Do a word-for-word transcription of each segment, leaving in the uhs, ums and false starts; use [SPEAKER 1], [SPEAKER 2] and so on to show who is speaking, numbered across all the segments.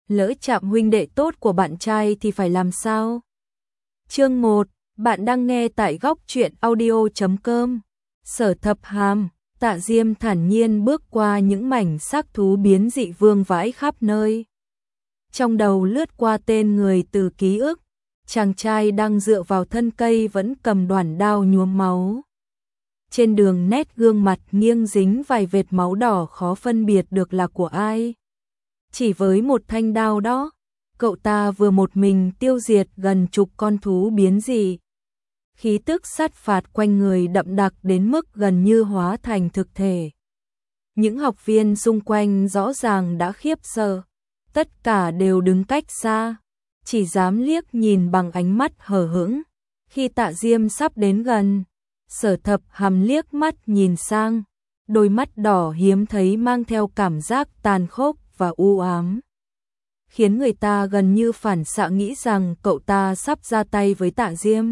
[SPEAKER 1] lỡ chạm huynh đệ tốt của bạn trai thì phải làm sao? Chương một, bạn đang nghe tại góc truyện audio chấm com. Sở Thập Hàm, Tạ Diêm thản nhiên bước qua những mảnh xác thú biến dị vương vãi khắp nơi. Trong đầu lướt qua tên người từ ký ức, chàng trai đang dựa vào thân cây vẫn cầm đoản đao nhuốm máu. Trên đường nét gương mặt nghiêng dính vài vệt máu đỏ khó phân biệt được là của ai. Chỉ với một thanh đao đó, cậu ta vừa một mình tiêu diệt gần chục con thú biến dị. Khí tức sát phạt quanh người đậm đặc đến mức gần như hóa thành thực thể. Những học viên xung quanh rõ ràng đã khiếp sợ, tất cả đều đứng cách xa, chỉ dám liếc nhìn bằng ánh mắt hờ hững. Khi Tạ Diêm sắp đến gần, Sở Thập Hàm liếc mắt nhìn sang, đôi mắt đỏ hiếm thấy mang theo cảm giác tàn khốc và u ám, khiến người ta gần như phản xạ nghĩ rằng cậu ta sắp ra tay với Tạ Diêm.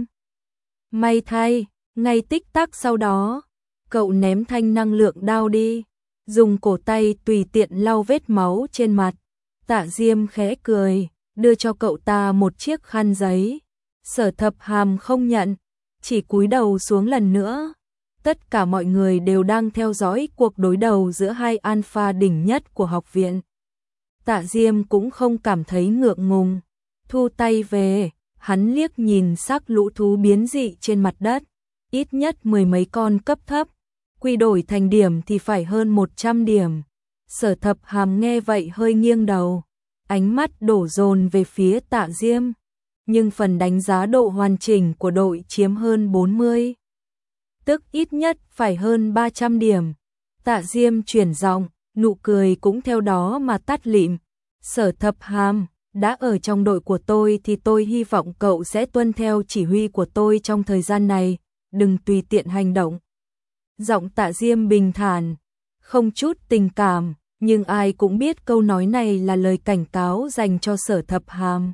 [SPEAKER 1] May thay, ngay tích tắc sau đó, cậu ném thanh năng lượng đao đi, dùng cổ tay tùy tiện lau vết máu trên mặt. Tạ Diêm khẽ cười, đưa cho cậu ta một chiếc khăn giấy. Sở Thập Hàm không nhận, chỉ cúi đầu xuống lần nữa. Tất cả mọi người đều đang theo dõi cuộc đối đầu giữa hai alpha đỉnh nhất của học viện. Tạ Diêm cũng không cảm thấy ngượng ngùng, thu tay về, hắn liếc nhìn xác lũ thú biến dị trên mặt đất, ít nhất mười mấy con cấp thấp, quy đổi thành điểm thì phải hơn một trăm điểm. Sở Thập Hàm nghe vậy hơi nghiêng đầu, ánh mắt đổ dồn về phía Tạ Diêm, nhưng phần đánh giá độ hoàn chỉnh của đội chiếm hơn bốn mươi, tức ít nhất phải hơn ba trăm điểm. Tạ Diêm chuyển giọng, nụ cười cũng theo đó mà tắt lịm. Sở Thập Hàm, đã ở trong đội của tôi thì tôi hy vọng cậu sẽ tuân theo chỉ huy của tôi trong thời gian này, đừng tùy tiện hành động. Giọng Tạ Diêm bình thản, không chút tình cảm, nhưng ai cũng biết câu nói này là lời cảnh cáo dành cho Sở Thập Hàm.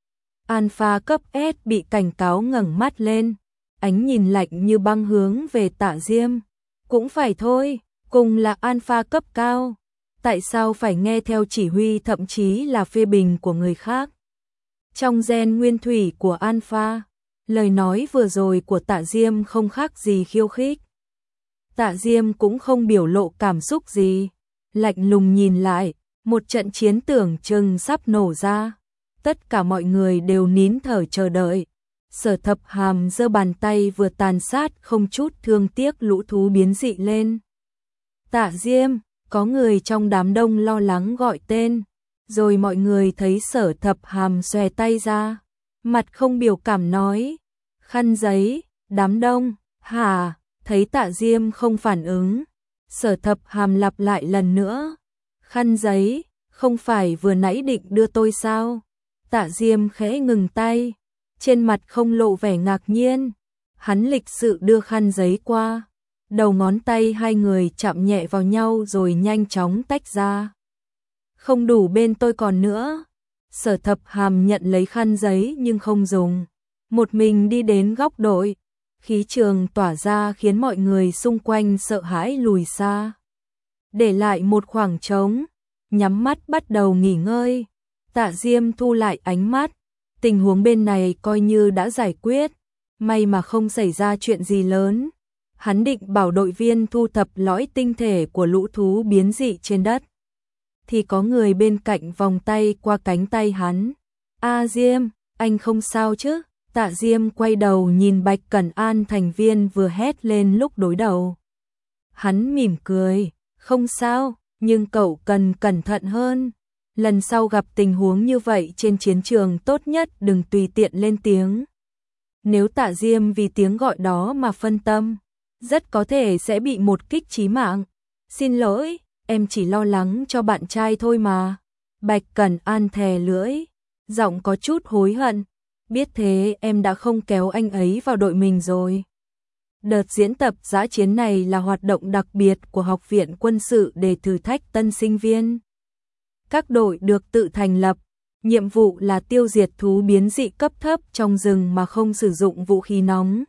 [SPEAKER 1] Alpha cấp S bị cảnh cáo ngẩng mắt lên, ánh nhìn lạnh như băng hướng về Tạ Diêm. Cũng phải thôi, cùng là alpha cấp cao, tại sao phải nghe theo chỉ huy thậm chí là phê bình của người khác? Trong gen nguyên thủy của alpha, lời nói vừa rồi của Tạ Diêm không khác gì khiêu khích. Tạ Diêm cũng không biểu lộ cảm xúc gì, lạnh lùng nhìn lại, một trận chiến tưởng chừng sắp nổ ra. Tất cả mọi người đều nín thở chờ đợi. Sở Thập Hàm giơ bàn tay vừa tàn sát không chút thương tiếc lũ thú biến dị lên. Tạ Diêm, có người trong đám đông lo lắng gọi tên, rồi mọi người thấy Sở Thập Hàm xòe tay ra, mặt không biểu cảm nói, khăn giấy. Đám đông, hả? Thấy Tạ Diêm không phản ứng, Sở Thập Hàm lặp lại lần nữa, khăn giấy, không phải vừa nãy định đưa tôi sao? Tạ Diêm khẽ ngừng tay, trên mặt không lộ vẻ ngạc nhiên, hắn lịch sự đưa khăn giấy qua, đầu ngón tay hai người chạm nhẹ vào nhau rồi nhanh chóng tách ra. Không đủ bên tôi còn nữa. Sở Thập Hàm nhận lấy khăn giấy nhưng không dùng, một mình đi đến góc đội, khí trường tỏa ra khiến mọi người xung quanh sợ hãi lùi xa. Để lại một khoảng trống, nhắm mắt bắt đầu nghỉ ngơi. Tạ Diêm thu lại ánh mắt, tình huống bên này coi như đã giải quyết, may mà không xảy ra chuyện gì lớn. Hắn định bảo đội viên thu thập lõi tinh thể của lũ thú biến dị trên đất, thì có người bên cạnh vòng tay qua cánh tay hắn. A Diêm, anh không sao chứ? Tạ Diêm quay đầu nhìn Bạch Cẩn An, thành viên vừa hét lên lúc đối đầu. Hắn mỉm cười, không sao, nhưng cậu cần cẩn thận hơn. Lần sau gặp tình huống như vậy trên chiến trường tốt nhất đừng tùy tiện lên tiếng. Nếu Tạ Diêm vì tiếng gọi đó mà phân tâm, rất có thể sẽ bị một kích chí mạng. Xin lỗi, em chỉ lo lắng cho bạn trai thôi mà. Bạch Cẩn An thè lưỡi, giọng có chút hối hận. Biết thế em đã không kéo anh ấy vào đội mình rồi. Đợt diễn tập dã chiến này là hoạt động đặc biệt của Học viện Quân sự để thử thách tân sinh viên. Các đội được tự thành lập, nhiệm vụ là tiêu diệt thú biến dị cấp thấp trong rừng mà không sử dụng vũ khí nóng.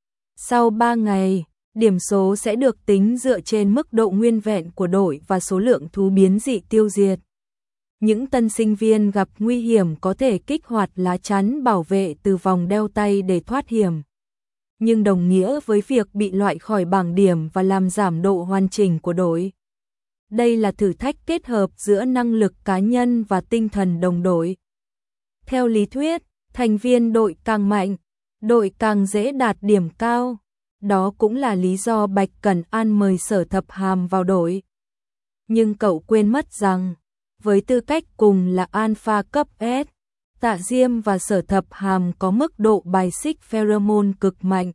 [SPEAKER 1] Sau ba ngày, điểm số sẽ được tính dựa trên mức độ nguyên vẹn của đội và số lượng thú biến dị tiêu diệt. Những tân sinh viên gặp nguy hiểm có thể kích hoạt lá chắn bảo vệ từ vòng đeo tay để thoát hiểm. Nhưng đồng nghĩa với việc bị loại khỏi bảng điểm và làm giảm độ hoàn chỉnh của đội. Đây là thử thách kết hợp giữa năng lực cá nhân và tinh thần đồng đội. Theo lý thuyết, thành viên đội càng mạnh, đội càng dễ đạt điểm cao. Đó cũng là lý do Bạch Cẩn An mời Sở Thập Hàm vào đội. Nhưng cậu quên mất rằng, với tư cách cùng là alpha cấp S, Tạ Diêm và Sở Thập Hàm có mức độ bài xích pheromone cực mạnh.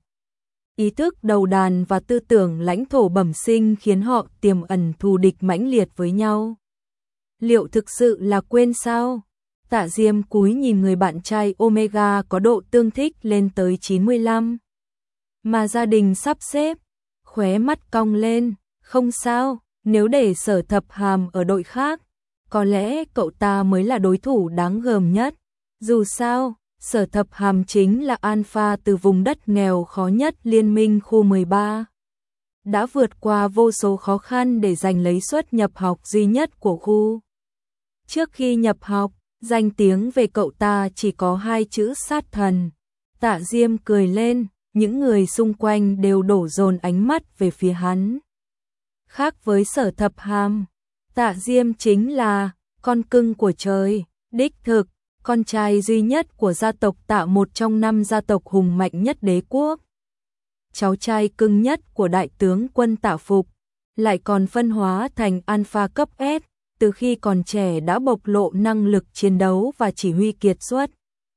[SPEAKER 1] Ý thức đầu đàn và tư tưởng lãnh thổ bẩm sinh khiến họ tiềm ẩn thù địch mãnh liệt với nhau. Liệu thực sự là quên sao? Tạ Diêm cúi nhìn người bạn trai Omega có độ tương thích lên tới chín mươi lăm. Mà gia đình sắp xếp, khóe mắt cong lên, không sao, nếu để Sở Thập Hàm ở đội khác, có lẽ cậu ta mới là đối thủ đáng gờm nhất. Dù sao, Sở Thập Hàm chính là alpha từ vùng đất nghèo khó nhất Liên minh khu mười ba. Đã vượt qua vô số khó khăn để giành lấy suất nhập học duy nhất của khu. Trước khi nhập học, danh tiếng về cậu ta chỉ có hai chữ sát thần. Tạ Diêm cười lên, những người xung quanh đều đổ dồn ánh mắt về phía hắn. Khác với Sở Thập Hàm, Tạ Diêm chính là con cưng của trời, đích thực, con trai duy nhất của gia tộc Tạ, một trong năm gia tộc hùng mạnh nhất đế quốc. Cháu trai cưng nhất của đại tướng quân Tạ Phục, lại còn phân hóa thành alpha cấp S, từ khi còn trẻ đã bộc lộ năng lực chiến đấu và chỉ huy kiệt xuất.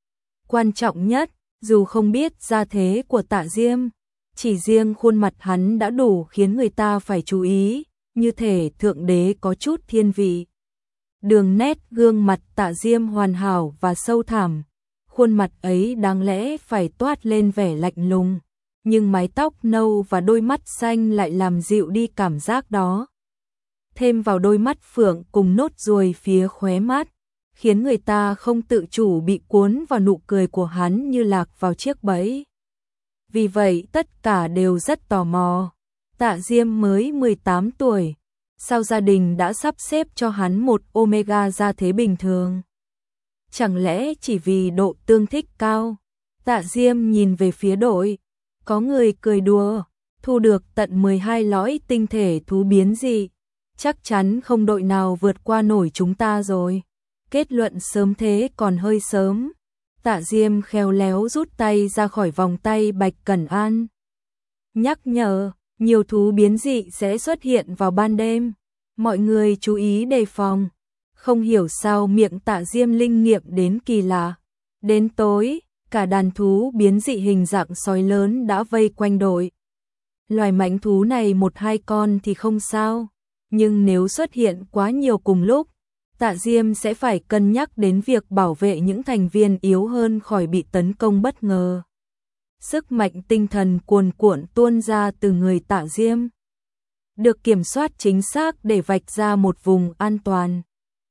[SPEAKER 1] Quan trọng nhất, dù không biết gia thế của Tạ Diêm, chỉ riêng khuôn mặt hắn đã đủ khiến người ta phải chú ý, như thể thượng đế có chút thiên vị. Đường nét gương mặt Tạ Diêm hoàn hảo và sâu thẳm, khuôn mặt ấy đáng lẽ phải toát lên vẻ lạnh lùng, nhưng mái tóc nâu và đôi mắt xanh lại làm dịu đi cảm giác đó. Thêm vào đôi mắt phượng cùng nốt ruồi phía khóe mắt, khiến người ta không tự chủ bị cuốn vào nụ cười của hắn như lạc vào chiếc bẫy. Vì vậy tất cả đều rất tò mò. Tạ Diêm mới mười tám tuổi, sao gia đình đã sắp xếp cho hắn một Omega gia thế bình thường? Chẳng lẽ chỉ vì độ tương thích cao? Tạ Diêm nhìn về phía đội, có người cười đùa, thu được tận mười hai lõi tinh thể thú biến dị, chắc chắn không đội nào vượt qua nổi chúng ta rồi. Kết luận sớm thế còn hơi sớm. Tạ Diêm khéo léo rút tay ra khỏi vòng tay Bạch Cẩn An. Nhắc nhở, nhiều thú biến dị sẽ xuất hiện vào ban đêm. Mọi người chú ý đề phòng. Không hiểu sao miệng Tạ Diêm linh nghiệm đến kỳ lạ. Đến tối, cả đàn thú biến dị hình dạng sói lớn đã vây quanh đội. Loài mãnh thú này một hai con thì không sao, nhưng nếu xuất hiện quá nhiều cùng lúc, Tạ Diêm sẽ phải cân nhắc đến việc bảo vệ những thành viên yếu hơn khỏi bị tấn công bất ngờ. Sức mạnh tinh thần cuồn cuộn tuôn ra từ người Tạ Diêm, được kiểm soát chính xác để vạch ra một vùng an toàn.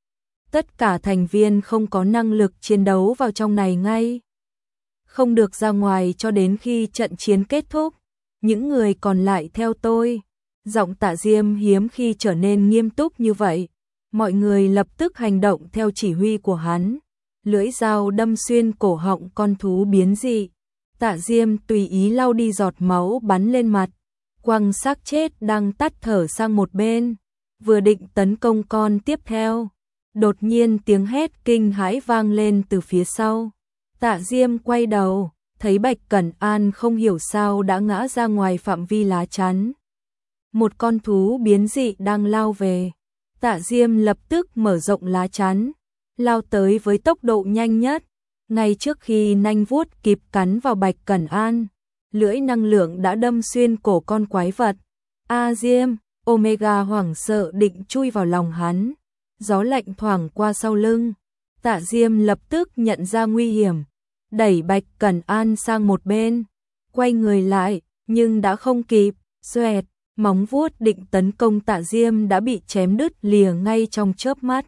[SPEAKER 1] Tất cả thành viên không có năng lực chiến đấu vào trong này ngay, không được ra ngoài cho đến khi trận chiến kết thúc. Những người còn lại theo tôi. Giọng Tạ Diêm hiếm khi trở nên nghiêm túc như vậy. Mọi người lập tức hành động theo chỉ huy của hắn. Lưỡi dao đâm xuyên cổ họng con thú biến dị. Tạ Diêm tùy ý lau đi giọt máu bắn lên mặt, quăng xác chết đang tắt thở sang một bên, vừa định tấn công con tiếp theo. Đột nhiên tiếng hét kinh hãi vang lên từ phía sau. Tạ Diêm quay đầu, thấy Bạch Cẩn An không hiểu sao đã ngã ra ngoài phạm vi lá chắn. Một con thú biến dị đang lao về. Tạ Diêm lập tức mở rộng lá chắn, lao tới với tốc độ nhanh nhất. Ngay trước khi nanh vuốt kịp cắn vào Bạch Cẩn An, lưỡi năng lượng đã đâm xuyên cổ con quái vật. A Diêm, Omega hoảng sợ định chui vào lòng hắn. Gió lạnh thoảng qua sau lưng. Tạ Diêm lập tức nhận ra nguy hiểm, đẩy Bạch Cẩn An sang một bên, quay người lại, nhưng đã không kịp. Xoẹt, móng vuốt định tấn công Tạ Diêm đã bị chém đứt lìa ngay trong chớp mắt.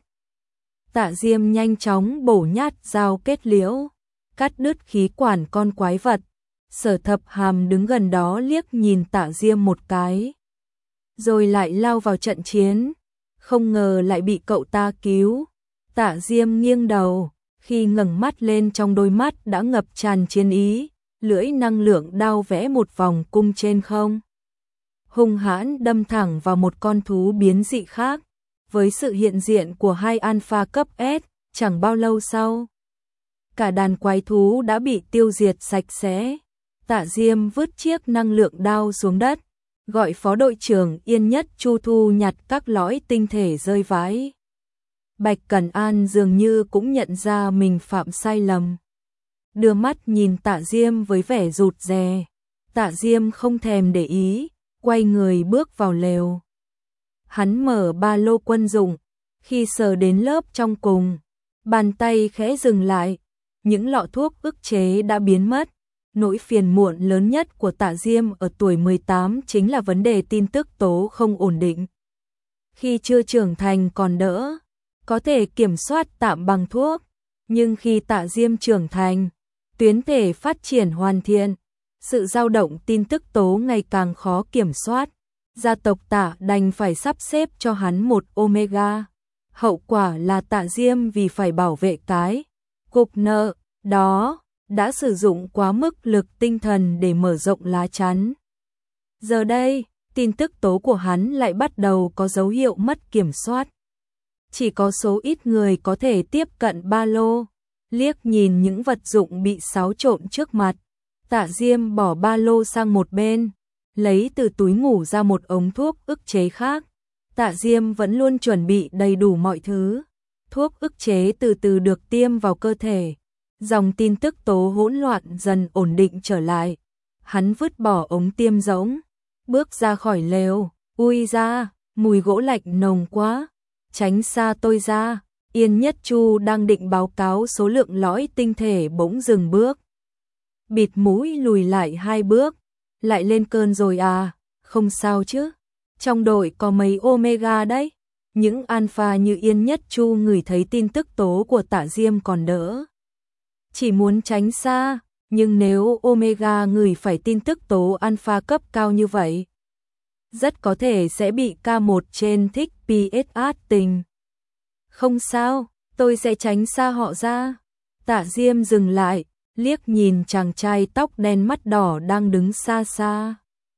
[SPEAKER 1] Tạ Diêm nhanh chóng bổ nhát dao kết liễu, cắt đứt khí quản con quái vật. Sở Thập Hàm đứng gần đó liếc nhìn Tạ Diêm một cái, rồi lại lao vào trận chiến. Không ngờ lại bị cậu ta cứu. Tạ Diêm nghiêng đầu, khi ngẩng mắt lên trong đôi mắt đã ngập tràn chiến ý, lưỡi năng lượng đao vẽ một vòng cung trên không. Hung hãn đâm thẳng vào một con thú biến dị khác, với sự hiện diện của hai alpha cấp S, chẳng bao lâu sau. Cả đàn quái thú đã bị tiêu diệt sạch sẽ. Tạ Diêm vứt chiếc năng lượng đao xuống đất, gọi phó đội trưởng Yên Nhất Chu thu nhặt các lõi tinh thể rơi vãi. Bạch Cẩn An dường như cũng nhận ra mình phạm sai lầm. Đưa mắt nhìn Tạ Diêm với vẻ rụt rè. Tạ Diêm không thèm để ý, quay người bước vào lều. Hắn mở ba lô quân dụng, khi sờ đến lớp trong cùng, bàn tay khẽ dừng lại, những lọ thuốc ức chế đã biến mất. Nỗi phiền muộn lớn nhất của Tạ Diêm ở tuổi mười tám chính là vấn đề tin tức tố không ổn định. Khi chưa trưởng thành còn đỡ, có thể kiểm soát tạm bằng thuốc, nhưng khi Tạ Diêm trưởng thành, tuyến thể phát triển hoàn thiện, sự dao động tin tức tố ngày càng khó kiểm soát. Gia tộc Tạ đành phải sắp xếp cho hắn một Omega. Hậu quả là Tạ Diêm vì phải bảo vệ cái cục nợ đó, đã sử dụng quá mức lực tinh thần để mở rộng lá chắn. Giờ đây, tin tức tố của hắn lại bắt đầu có dấu hiệu mất kiểm soát. Chỉ có số ít người có thể tiếp cận ba lô. Liếc nhìn những vật dụng bị xáo trộn trước mặt, Tạ Diêm bỏ ba lô sang một bên, lấy từ túi ngủ ra một ống thuốc ức chế khác. Tạ Diêm vẫn luôn chuẩn bị đầy đủ mọi thứ. Thuốc ức chế từ từ được tiêm vào cơ thể. Dòng tin tức tố hỗn loạn dần ổn định trở lại. Hắn vứt bỏ ống tiêm rỗng, bước ra khỏi lều. Ui ra, mùi gỗ lạnh nồng quá. Tránh xa tôi ra. Yên Nhất Chu đang định báo cáo số lượng lõi tinh thể bỗng dừng bước. Bịt mũi lùi lại hai bước. Lại lên cơn rồi à? Không sao chứ? Trong đội có mấy Omega đấy. Những alpha như Yên Nhất Chu ngửi thấy tin tức tố của Tạ Diêm còn đỡ. Chỉ muốn tránh xa, nhưng nếu Omega ngửi phải tin tức tố alpha cấp cao như vậy, rất có thể sẽ bị K một trên thích pê ét hát tình. Không sao, tôi sẽ tránh xa họ ra. Tạ Diêm dừng lại, liếc nhìn chàng trai tóc đen mắt đỏ đang đứng xa xa.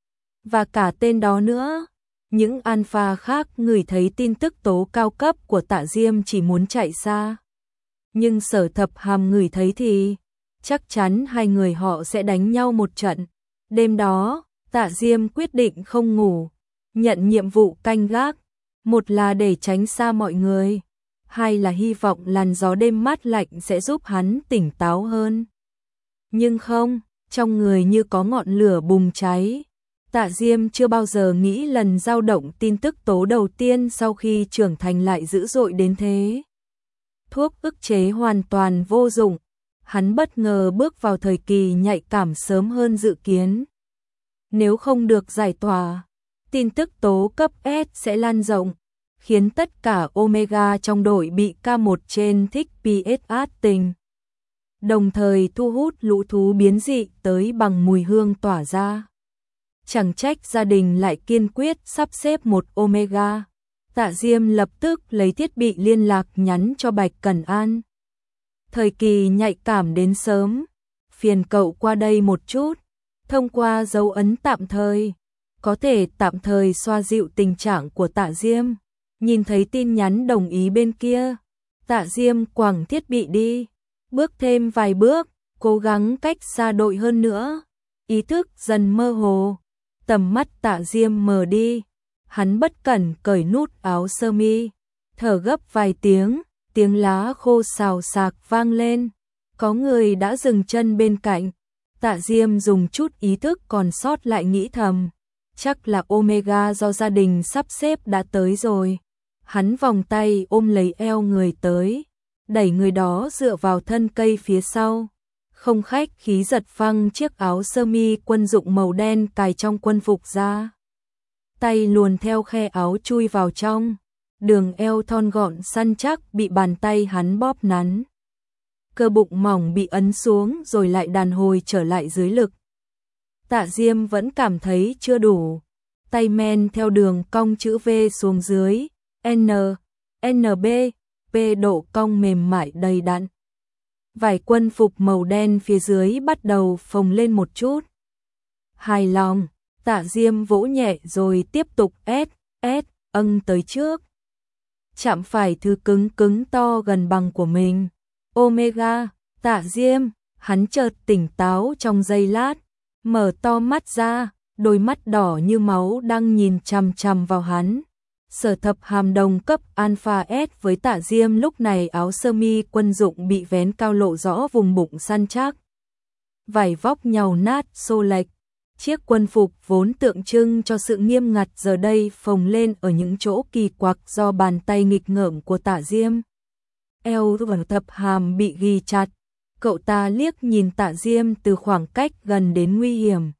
[SPEAKER 1] Và cả tên đó nữa. Những alpha khác ngửi thấy tin tức tố cao cấp của Tạ Diêm chỉ muốn chạy xa. Nhưng Sở Thập Hàm ngửi thấy thì chắc chắn hai người họ sẽ đánh nhau một trận. Đêm đó, Tạ Diêm quyết định không ngủ, nhận nhiệm vụ canh gác. Một là để tránh xa mọi người, hai là hy vọng làn gió đêm mát lạnh sẽ giúp hắn tỉnh táo hơn. Nhưng không, trong người như có ngọn lửa bùng cháy. Tạ Diêm chưa bao giờ nghĩ lần dao động tin tức tố đầu tiên sau khi trưởng thành lại dữ dội đến thế. Thuốc ức chế hoàn toàn vô dụng. Hắn bất ngờ bước vào thời kỳ nhạy cảm sớm hơn dự kiến. Nếu không được giải tỏa, tin tức tố cấp S sẽ lan rộng, khiến tất cả Omega trong đội bị K một trên thích pê ét hát tình. Đồng thời thu hút lũ thú biến dị tới bằng mùi hương tỏa ra. Chẳng trách gia đình lại kiên quyết sắp xếp một Omega. Tạ Diêm lập tức lấy thiết bị liên lạc nhắn cho Bạch Cẩn An. Thời kỳ nhạy cảm đến sớm, phiền cậu qua đây một chút. Thông qua dấu ấn tạm thời, có thể tạm thời xoa dịu tình trạng của Tạ Diêm. Nhìn thấy tin nhắn đồng ý bên kia, Tạ Diêm quẳng thiết bị đi, bước thêm vài bước, cố gắng cách xa đội hơn nữa. Ý thức dần mơ hồ, tầm mắt Tạ Diêm mờ đi. Hắn bất cẩn cởi nút áo sơ mi, thở gấp vài tiếng, tiếng lá khô xào xạc vang lên. Có người đã dừng chân bên cạnh. Tạ Diêm dùng chút ý thức còn sót lại nghĩ thầm, chắc là Omega do gia đình sắp xếp đã tới rồi. Hắn vòng tay ôm lấy eo người tới, đẩy người đó dựa vào thân cây phía sau. Không khách khí giật phăng chiếc áo sơ mi quân dụng màu đen cài trong quân phục ra. Tay luồn theo khe áo chui vào trong, đường eo thon gọn săn chắc bị bàn tay hắn bóp nắn. Cơ bụng mỏng bị ấn xuống rồi lại đàn hồi trở lại dưới lực. Tạ Diêm vẫn cảm thấy chưa đủ, tay men theo đường cong chữ V xuống dưới, N, N B, pê độ cong mềm mại đầy đặn. Vải quân phục màu đen phía dưới bắt đầu phồng lên một chút. Hài lòng, Tạ Diêm vỗ nhẹ rồi tiếp tục ép, ép, âng tới trước. Chạm phải thứ cứng cứng to gần bằng của mình. Omega, Tạ Diêm, hắn chợt tỉnh táo trong giây lát, mở to mắt ra, đôi mắt đỏ như máu đang nhìn chằm chằm vào hắn. Sở Thập Hàm đồng cấp Alpha S với Tạ Diêm lúc này áo sơ mi quân dụng bị vén cao lộ rõ vùng bụng săn chắc. Vải vóc nhàu nát xô lệch, chiếc quân phục vốn tượng trưng cho sự nghiêm ngặt giờ đây phồng lên ở những chỗ kỳ quặc do bàn tay nghịch ngợm của Tạ Diêm. Eo và Thập Hàm bị ghi chặt, cậu ta liếc nhìn Tạ Diêm từ khoảng cách gần đến nguy hiểm.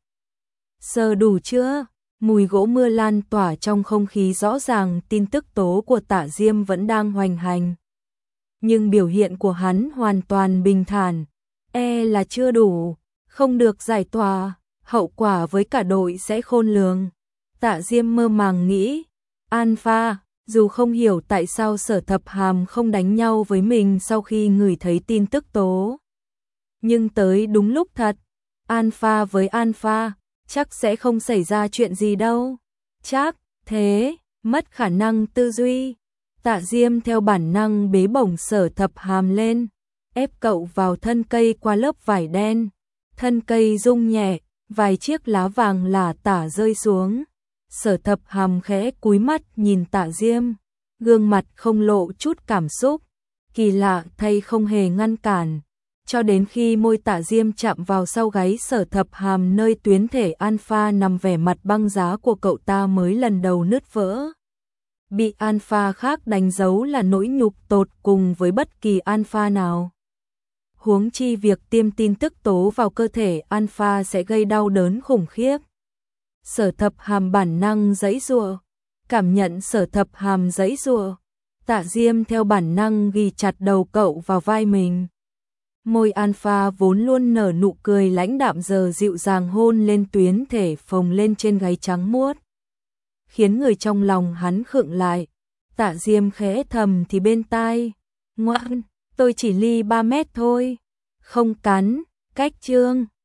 [SPEAKER 1] Sờ đủ chưa? Mùi gỗ mưa lan tỏa trong không khí, rõ ràng tin tức tố của Tạ Diêm vẫn đang hoành hành. Nhưng biểu hiện của hắn hoàn toàn bình thản, e là chưa đủ, không được giải tỏa, hậu quả với cả đội sẽ khôn lường. Tạ Diêm mơ màng nghĩ, Alpha, dù không hiểu tại sao Sở Thập Hàm không đánh nhau với mình sau khi ngửi thấy tin tức tố. Nhưng tới đúng lúc thật, Alpha với Alpha, chắc sẽ không xảy ra chuyện gì đâu. Chắc, thế, mất khả năng tư duy. Tạ Diêm theo bản năng bế bổng Sở Thập Hàm lên, ép cậu vào thân cây qua lớp vải đen. Thân cây rung nhẹ, vài chiếc lá vàng lả tả rơi xuống. Sở Thập Hàm khẽ cúi mắt nhìn Tạ Diêm, gương mặt không lộ chút cảm xúc, kỳ lạ thay không hề ngăn cản. Cho đến khi môi Tạ Diêm chạm vào sau gáy Sở Thập Hàm nơi tuyến thể Alpha nằm, vẻ mặt băng giá của cậu ta mới lần đầu nứt vỡ. Bị Alpha khác đánh dấu là nỗi nhục tột cùng với bất kỳ Alpha nào. Huống chi việc tiêm tin tức tố vào cơ thể Alpha sẽ gây đau đớn khủng khiếp. Sở Thập Hàm bản năng giãy giụa, cảm nhận Sở Thập Hàm giãy giụa, Tạ Diêm theo bản năng ghi chặt đầu cậu vào vai mình. Môi Alpha vốn luôn nở nụ cười lãnh đạm giờ dịu dàng hôn lên tuyến thể phồng lên trên gáy trắng muốt, khiến người trong lòng hắn khựng lại. Tạ Diêm khẽ thầm thì bên tai, ngoan, tôi chỉ ly ba mét thôi, không cắn, cách chương.